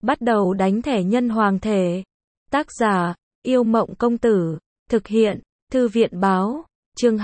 Bắt đầu đánh thẻ nhân hoàng thể. Tác giả, Yêu Mộng Công Tử. Thực hiện, Thư viện Báo. Chương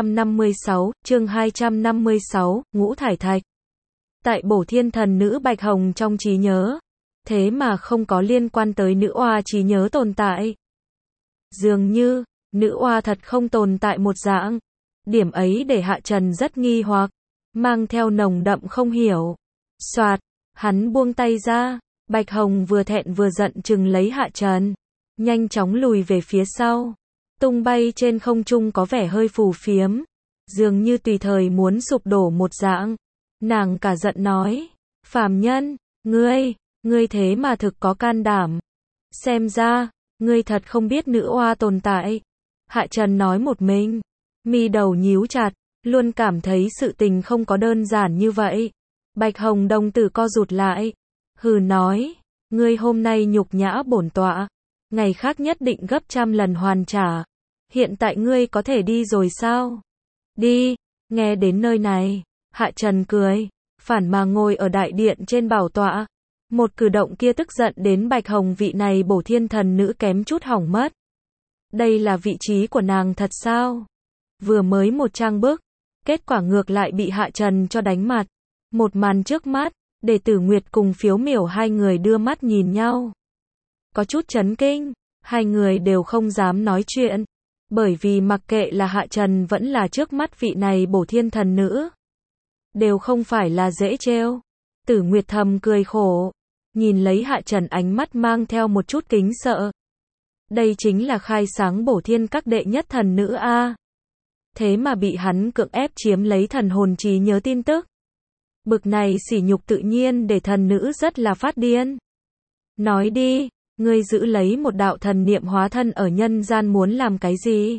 256, Ngũ Thải Thạch. Tại Bổ Thiên Thần Nữ Bạch Hồng trong trí nhớ, thế mà không có liên quan tới nữ oa trí nhớ tồn tại. Dường như, nữ oa thật không tồn tại một dạng. Điểm ấy để Hạ Trần rất nghi hoặc, mang theo nồng đậm không hiểu. Soạt, hắn buông tay ra, Bạch Hồng vừa thẹn vừa giận chừng lấy Hạ Trần, nhanh chóng lùi về phía sau, tung bay trên không trung có vẻ hơi phù phiếm, dường như tùy thời muốn sụp đổ một dạng. Nàng cả giận nói, phàm nhân, ngươi thế mà thực có can đảm. Xem ra, ngươi thật không biết nữ oa tồn tại. Hạ Trần nói một mình, mi đầu nhíu chặt, luôn cảm thấy sự tình không có đơn giản như vậy. Bạch Hồng đồng tử co rụt lại, hừ nói, ngươi hôm nay nhục nhã bổn tọa, ngày khác nhất định gấp trăm lần hoàn trả. Hiện tại ngươi có thể đi rồi sao? Đi. Nghe đến nơi này, Hạ Trần cười, phản mà ngồi ở đại điện trên bảo tọa. Một cử động kia tức giận đến Bạch Hồng vị này Bổ Thiên Thần Nữ kém chút hỏng mất. Đây là vị trí của nàng thật sao? Vừa mới một trang bức, kết quả ngược lại bị Hạ Trần cho đánh mặt. Một màn trước mắt, để Tử Nguyệt cùng Phiếu Miểu hai người đưa mắt nhìn nhau. Có chút chấn kinh, hai người đều không dám nói chuyện. Bởi vì mặc kệ là Hạ Trần vẫn là trước mắt vị này Bổ Thiên Thần Nữ, đều không phải là dễ trêu. Tử Nguyệt thầm cười khổ, nhìn lấy Hạ Trần ánh mắt mang theo một chút kính sợ. Đây chính là khai sáng Bổ Thiên các đệ nhất thần nữ a. Thế mà bị hắn cưỡng ép chiếm lấy thần hồn trí nhớ tin tức. Bực này sỉ nhục tự nhiên để thần nữ rất là phát điên. Nói đi, ngươi giữ lấy một đạo thần niệm hóa thân ở nhân gian muốn làm cái gì?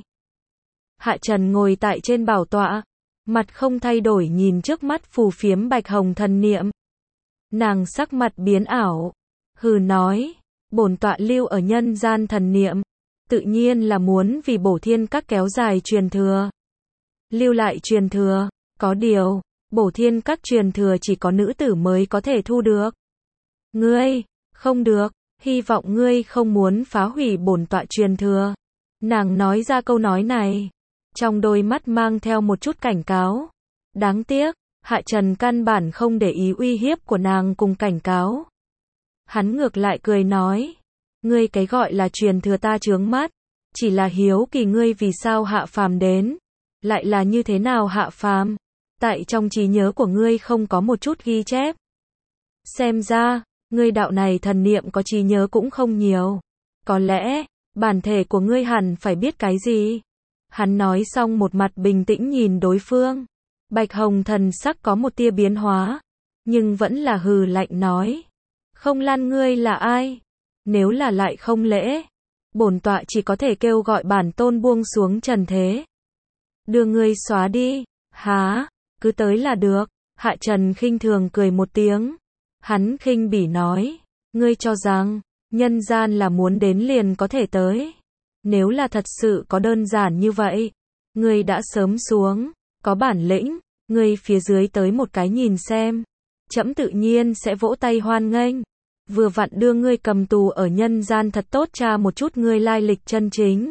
Hạ Trần ngồi tại trên bảo tọa, mặt không thay đổi nhìn trước mắt phù phiếm Bạch Hồng thần niệm. Nàng sắc mặt biến ảo, hừ nói, bổn tọa lưu ở nhân gian thần niệm, tự nhiên là muốn vì Bổ Thiên các kéo dài truyền thừa. Lưu lại truyền thừa, có điều, Bổ Thiên các truyền thừa chỉ có nữ tử mới có thể thu được. Ngươi, không được, hy vọng ngươi không muốn phá hủy bổn tọa truyền thừa. Nàng nói ra câu nói này, trong đôi mắt mang theo một chút cảnh cáo. Đáng tiếc, Hạ Trần căn bản không để ý uy hiếp của nàng cùng cảnh cáo. Hắn ngược lại cười nói, ngươi cái gọi là truyền thừa ta chướng mắt, chỉ là hiếu kỳ ngươi vì sao hạ phàm đến, lại là như thế nào hạ phàm, tại trong trí nhớ của ngươi không có một chút ghi chép. Xem ra, ngươi đạo này thần niệm có trí nhớ cũng không nhiều. Có lẽ, bản thể của ngươi hẳn phải biết cái gì. Hắn nói xong một mặt bình tĩnh nhìn đối phương. Bạch Hồng thần sắc có một tia biến hóa, nhưng vẫn là hừ lạnh nói. Không Lan ngươi là ai? Nếu là lại không lễ, bổn tọa chỉ có thể kêu gọi bản tôn buông xuống trần thế. Đưa ngươi xóa đi. Há, cứ tới là được. Hạ Trần khinh thường cười một tiếng. Hắn khinh bỉ nói, ngươi cho rằng, nhân gian là muốn đến liền có thể tới. Nếu là thật sự có đơn giản như vậy, ngươi đã sớm xuống, có bản lĩnh, ngươi phía dưới tới một cái nhìn xem. Trẫm tự nhiên sẽ vỗ tay hoan nghênh. Vừa vặn đưa ngươi cầm tù ở nhân gian thật tốt tra một chút ngươi lai lịch chân chính.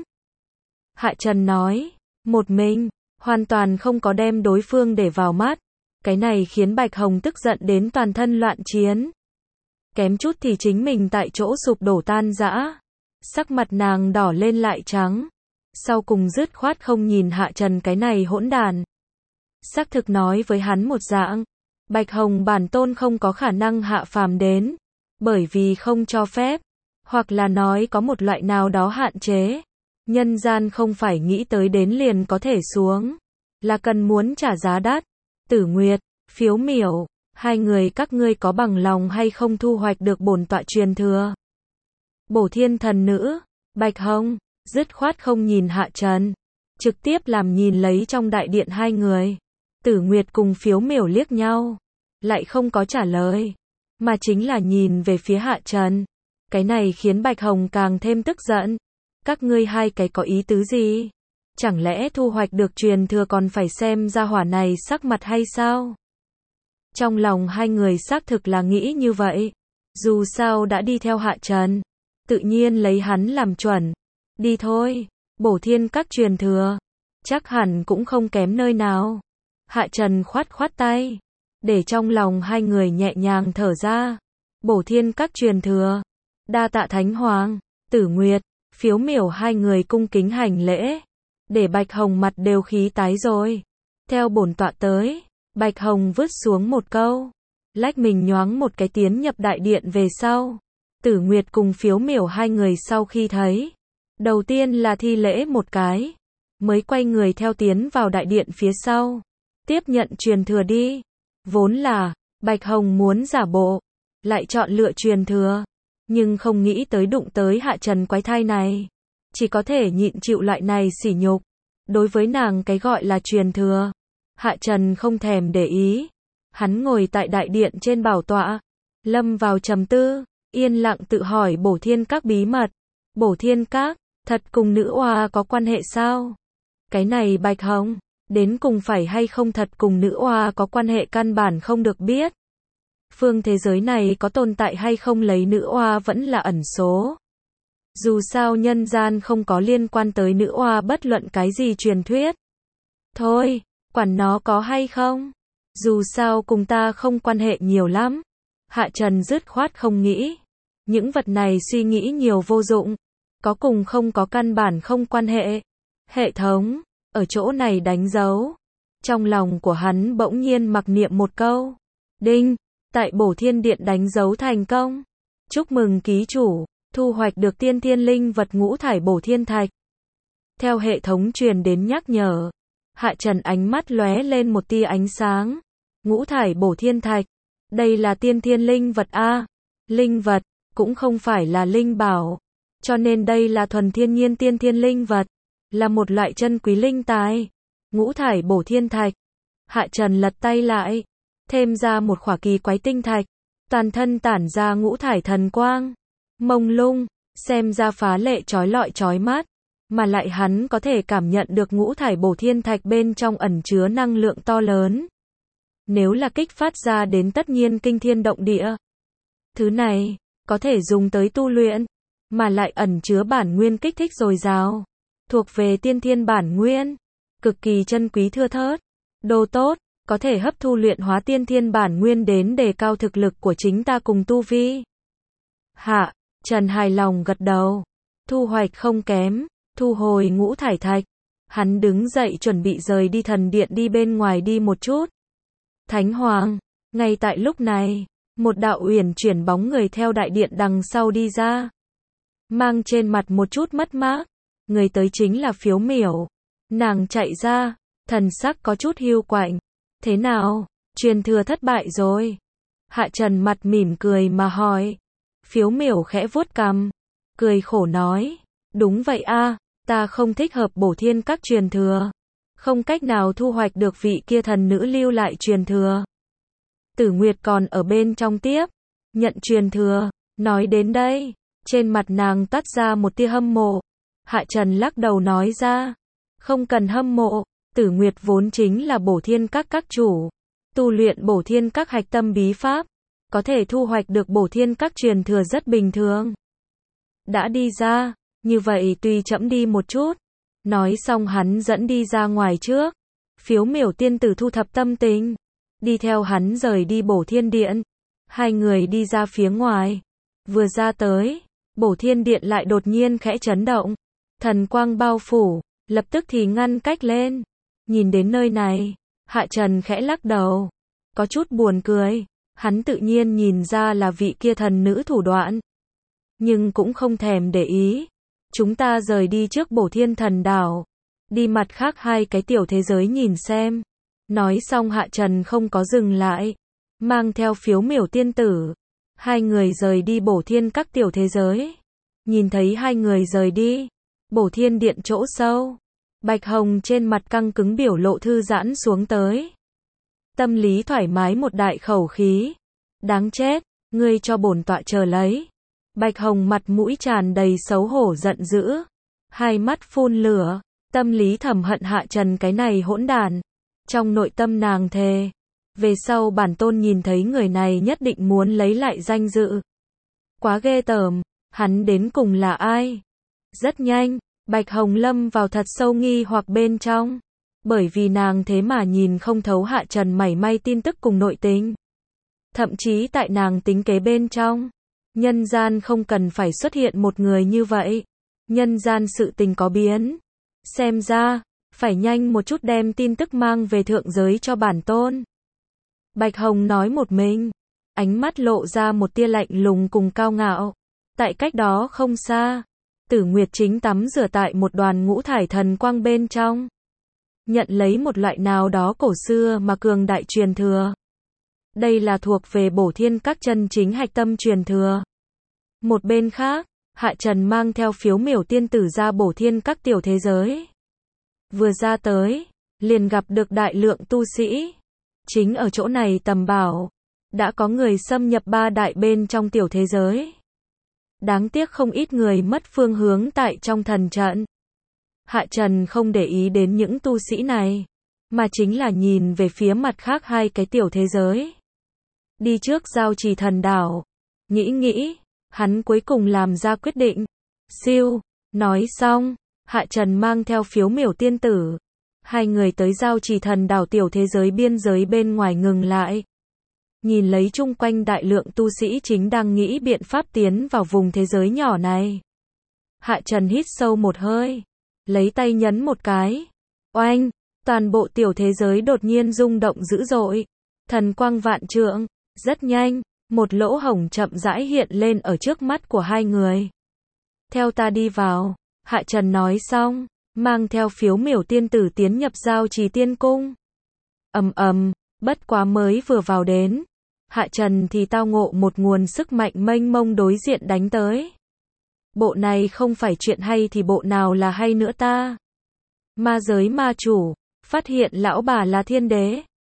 Hạ Trần nói, một mình, hoàn toàn không có đem đối phương để vào mắt. Cái này khiến Bạch Hồng tức giận đến toàn thân loạn chiến. Kém chút thì chính mình tại chỗ sụp đổ tan rã. Sắc mặt nàng đỏ lên lại trắng. Sau cùng dứt khoát không nhìn Hạ Trần cái này hỗn đàn. Xác thực nói với hắn một dạng. Bạch Hồng bản tôn không có khả năng hạ phàm đến. Bởi vì không cho phép. Hoặc là nói có một loại nào đó hạn chế. Nhân gian không phải nghĩ tới đến liền có thể xuống. Là cần muốn trả giá đắt. Tử Nguyệt, Phiếu Miểu, hai người các ngươi có bằng lòng hay không thu hoạch được bổn tọa truyền thừa? Bổ Thiên Thần Nữ, Bạch Hồng, dứt khoát không nhìn Hạ Trần, trực tiếp làm nhìn lấy trong đại điện hai người. Tử Nguyệt cùng Phiếu Miểu liếc nhau, lại không có trả lời, mà chính là nhìn về phía Hạ Trần. Cái này khiến Bạch Hồng càng thêm tức giận. Các ngươi hai cái có ý tứ gì? Chẳng lẽ thu hoạch được truyền thừa còn phải xem ra hỏa này sắc mặt hay sao? Trong lòng hai người xác thực là nghĩ như vậy. Dù sao đã đi theo Hạ Trần, tự nhiên lấy hắn làm chuẩn. Đi thôi, Bổ Thiên Các truyền thừa, chắc hẳn cũng không kém nơi nào. Hạ Trần khoát khoát tay, để trong lòng hai người nhẹ nhàng thở ra. Bổ Thiên Các truyền thừa, đa tạ Thánh Hoàng. Tử Nguyệt, Phiếu Miểu hai người cung kính hành lễ, để Bạch Hồng mặt đều khí tái rồi. Theo bổn tọa tới. Bạch Hồng vứt xuống một câu, lách mình nhoáng một cái tiến nhập đại điện về sau. Tử Nguyệt cùng Phiếu Miểu hai người sau khi thấy, đầu tiên là thi lễ một cái, mới quay người theo tiến vào đại điện phía sau. Tiếp nhận truyền thừa đi. Vốn là, Bạch Hồng muốn giả bộ, lại chọn lựa truyền thừa, nhưng không nghĩ tới đụng tới Hạ Trần quái thai này. Chỉ có thể nhịn chịu loại này sỉ nhục. Đối với nàng cái gọi là truyền thừa, Hạ Trần không thèm để ý. Hắn ngồi tại đại điện trên bảo tọa, lâm vào trầm tư, yên lặng tự hỏi Bổ Thiên Các bí mật. Bổ Thiên Các, thật cùng nữ oa có quan hệ sao? Cái này Bạch Hồng, đến cùng phải hay không thật cùng nữ oa có quan hệ căn bản không được biết. Phương thế giới này có tồn tại hay không lấy nữ oa vẫn là ẩn số. Dù sao nhân gian không có liên quan tới nữ oa bất luận cái gì truyền thuyết. Thôi, quản nó có hay không. Dù sao cùng ta không quan hệ nhiều lắm. Hạ Trần dứt khoát không nghĩ. Những vật này suy nghĩ nhiều vô dụng. Có cùng không có căn bản không quan hệ. Hệ thống, ở chỗ này đánh dấu. Trong lòng của hắn bỗng nhiên mặc niệm một câu. Đinh, tại Bổ Thiên Điện đánh dấu thành công. Chúc mừng ký chủ, thu hoạch được tiên thiên linh vật ngũ thải bổ thiên thạch. Theo hệ thống truyền đến nhắc nhở, Hạ Trần ánh mắt lóe lên một tia ánh sáng. Ngũ thải bổ thiên thạch, đây là tiên thiên linh vật a. Linh vật, cũng không phải là linh bảo, cho nên đây là thuần thiên nhiên tiên thiên linh vật, là một loại chân quý linh tài. Ngũ thải bổ thiên thạch. Hạ Trần lật tay lại, thêm ra một khỏa kỳ quái tinh thạch, toàn thân tản ra ngũ thải thần quang, mông lung, xem ra phá lệ chói lọi chói mắt, mà lại hắn có thể cảm nhận được ngũ thải bổ thiên thạch bên trong ẩn chứa năng lượng to lớn. Nếu là kích phát ra đến tất nhiên kinh thiên động địa. Thứ này, có thể dùng tới tu luyện, mà lại ẩn chứa bản nguyên kích thích dồi dào, thuộc về tiên thiên bản nguyên, cực kỳ chân quý thưa thớt. Đồ tốt, có thể hấp thu luyện hóa tiên thiên bản nguyên đến đề cao thực lực của chính ta cùng tu vi. Hạ Trần hài lòng gật đầu, thu hoạch không kém, thu hồi ngũ thải thạch. Hắn đứng dậy chuẩn bị rời đi thần điện đi bên ngoài đi một chút. Thánh Hoàng, ngay tại lúc này, một đạo uyển chuyển bóng người theo đại điện đằng sau đi ra. Mang trên mặt một chút mất mát, người tới chính là Phiếu Miểu. Nàng chạy ra, thần sắc có chút hiu quạnh. Thế nào, truyền thừa thất bại rồi? Hạ Trần mặt mỉm cười mà hỏi. Phiếu Miểu khẽ vuốt cằm, cười khổ nói, đúng vậy a, ta không thích hợp Bổ Thiên Các truyền thừa, không cách nào thu hoạch được vị kia thần nữ lưu lại truyền thừa. Tử Nguyệt còn ở bên trong tiếp, nhận truyền thừa. Nói đến đây, trên mặt nàng toát ra một tia hâm mộ. Hạ Trần lắc đầu nói ra, không cần hâm mộ, Tử Nguyệt vốn chính là Bổ Thiên Các các chủ, tu luyện Bổ Thiên Các hạch tâm bí pháp, có thể thu hoạch được Bổ Thiên Các truyền thừa rất bình thường. Đã đi ra, như vậy tùy trẫm đi một chút. Nói xong hắn dẫn đi ra ngoài trước. Phiếu Miểu tiên tử thu thập tâm tình, đi theo hắn rời đi Bổ Thiên Điện. Hai người đi ra phía ngoài, vừa ra tới, Bổ Thiên Điện lại đột nhiên khẽ chấn động, thần quang bao phủ, lập tức thì ngăn cách lên. Nhìn đến nơi này, Hạ Trần khẽ lắc đầu, có chút buồn cười. Hắn tự nhiên nhìn ra là vị kia thần nữ thủ đoạn, nhưng cũng không thèm để ý. Chúng ta rời đi trước Bổ Thiên Thần Đảo, đi mặt khác hai cái tiểu thế giới nhìn xem. Nói xong Hạ Trần không có dừng lại, mang theo Phiếu Miểu tiên tử. Hai người rời đi Bổ Thiên Các tiểu thế giới. Nhìn thấy hai người rời đi, Bổ Thiên Điện chỗ sâu, Bạch Hồng trên mặt căng cứng biểu lộ thư giãn xuống tới. Tâm lý thoải mái một đại khẩu khí. Đáng chết, ngươi cho bổn tọa chờ lấy. Bạch Hồng mặt mũi tràn đầy xấu hổ giận dữ, hai mắt phun lửa, tâm lý thầm hận Hạ Trần cái này hỗn đản. Trong nội tâm nàng thề, về sau bản tôn nhìn thấy người này nhất định muốn lấy lại danh dự. Quá ghê tởm, hắn đến cùng là ai? Rất nhanh, Bạch Hồng lâm vào thật sâu nghi hoặc bên trong. Bởi vì nàng thế mà nhìn không thấu Hạ Trần mảy may tin tức cùng nội tình. Thậm chí tại nàng tính kế bên trong, nhân gian không cần phải xuất hiện một người như vậy. Nhân gian sự tình có biến. Xem ra, phải nhanh một chút đem tin tức mang về thượng giới cho bản tôn. Bạch Hồng nói một mình, ánh mắt lộ ra một tia lạnh lùng cùng cao ngạo. Tại cách đó không xa, Tử Nguyệt chính tắm rửa tại một đoàn ngũ thải thần quang bên trong. Nhận lấy một loại nào đó cổ xưa mà cường đại truyền thừa. Đây là thuộc về Bổ Thiên Các chân chính hạch tâm truyền thừa. Một bên khác, Hạ Trần mang theo Phiếu Miểu tiên tử ra Bổ Thiên Các tiểu thế giới. Vừa ra tới, liền gặp được đại lượng tu sĩ. Chính ở chỗ này tầm bảo, đã có người xâm nhập ba đại bên trong tiểu thế giới. Đáng tiếc không ít người mất phương hướng tại trong thần trận. Hạ Trần không để ý đến những tu sĩ này, mà chính là nhìn về phía mặt khác hai cái tiểu thế giới. Đi trước Giao Trì Thần Đảo. Nghĩ, hắn cuối cùng làm ra quyết định. Siêu, nói xong, Hạ Trần mang theo Phiếu Miểu tiên tử. Hai người tới Giao Trì Thần Đảo tiểu thế giới biên giới bên ngoài ngừng lại. Nhìn lấy chung quanh đại lượng tu sĩ chính đang nghĩ biện pháp tiến vào vùng thế giới nhỏ này. Hạ Trần hít sâu một hơi, lấy tay nhấn một cái. Oanh, toàn bộ tiểu thế giới đột nhiên rung động dữ dội. Thần quang vạn trượng, rất nhanh, một lỗ hổng chậm rãi hiện lên ở trước mắt của hai người. Theo ta đi vào, Hạ Trần nói xong, mang theo Phiếu Miểu tiên tử tiến nhập Giao Trì Tiên Cung. Bất quá mới vừa vào đến, Hạ Trần thì tao ngộ một nguồn sức mạnh mênh mông đối diện đánh tới. Bộ này không phải chuyện hay thì bộ nào là hay nữa ta? Ma giới ma chủ, phát hiện lão bà là thiên đế.